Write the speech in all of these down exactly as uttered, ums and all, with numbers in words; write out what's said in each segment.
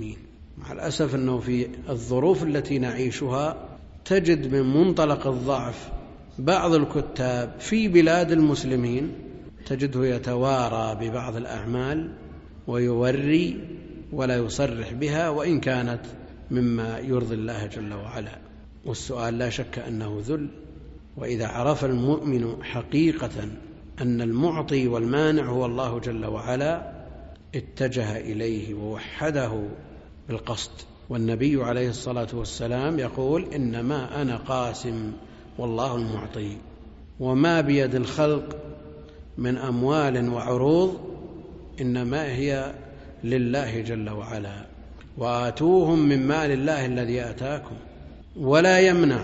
المسلمين. مع الأسف أنه في الظروف التي نعيشها تجد من منطلق الضعف بعض الكتاب في بلاد المسلمين تجده يتوارى ببعض الأعمال ويوري ولا يصرح بها، وإن كانت مما يرضي الله جل وعلا. والسؤال لا شك أنه ذل. وإذا عرف المؤمن حقيقة أن المعطي والمانع هو الله جل وعلا اتجه إليه ووحده بالقصد. والنبي عليه الصلاة والسلام يقول: إنما أنا قاسم والله المعطي، وما بيد الخلق من أموال وعروض إنما هي لله جل وعلا، وآتوهم من مال الله الذي آتاكم. ولا يمنع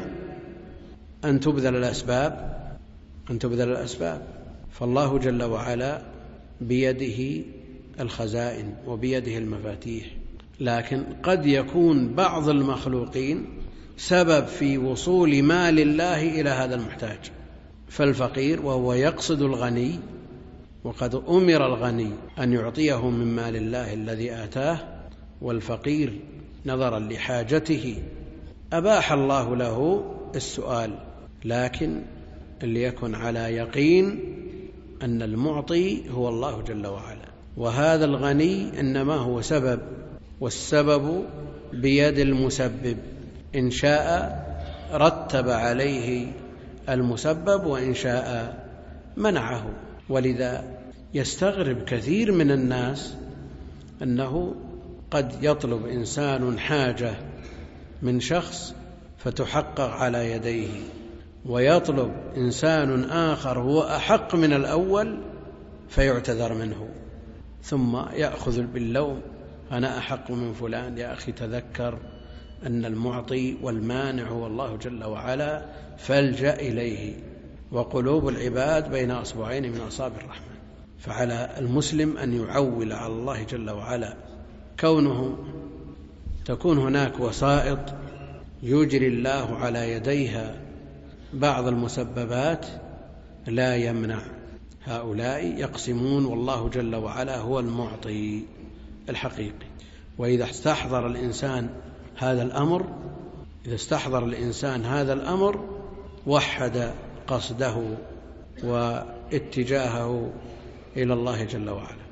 أن تبذل الأسباب أن تبذل الأسباب فالله جل وعلا بيده الخزائن وبيده المفاتيح، لكن قد يكون بعض المخلوقين سبب في وصول مال الله إلى هذا المحتاج. فالفقير وهو يقصد الغني، وقد أمر الغني أن يعطيه من مال الله الذي آتاه، والفقير نظرا لحاجته أباح الله له السؤال، لكن ليكن على يقين أن المعطي هو الله جل وعلا، وهذا الغني إنما هو سبب، والسبب بيد المسبب، إن شاء رتب عليه المسبب وإن شاء منعه. ولذا يستغرب كثير من الناس أنه قد يطلب إنسان حاجة من شخص فتحقق على يديه، ويطلب إنسان آخر هو أحق من الأول فيعتذر منه، ثم يأخذ باللوم: أنا أحق من فلان. يا أخي تذكر أن المعطي والمانع هو الله جل وعلا، فالجأ إليه. وقلوب العباد بين أصبعين من أصابع الرحمن. فعلى المسلم أن يعول على الله جل وعلا. كونه تكون هناك وسائط يجري الله على يديها بعض المسببات لا يمنع. هؤلاء يقسمون، والله جل وعلا هو المعطي الحقيقي. وإذا استحضر الإنسان هذا الأمر إذا استحضر الإنسان هذا الأمر وحد قصده واتجاهه إلى الله جل وعلا.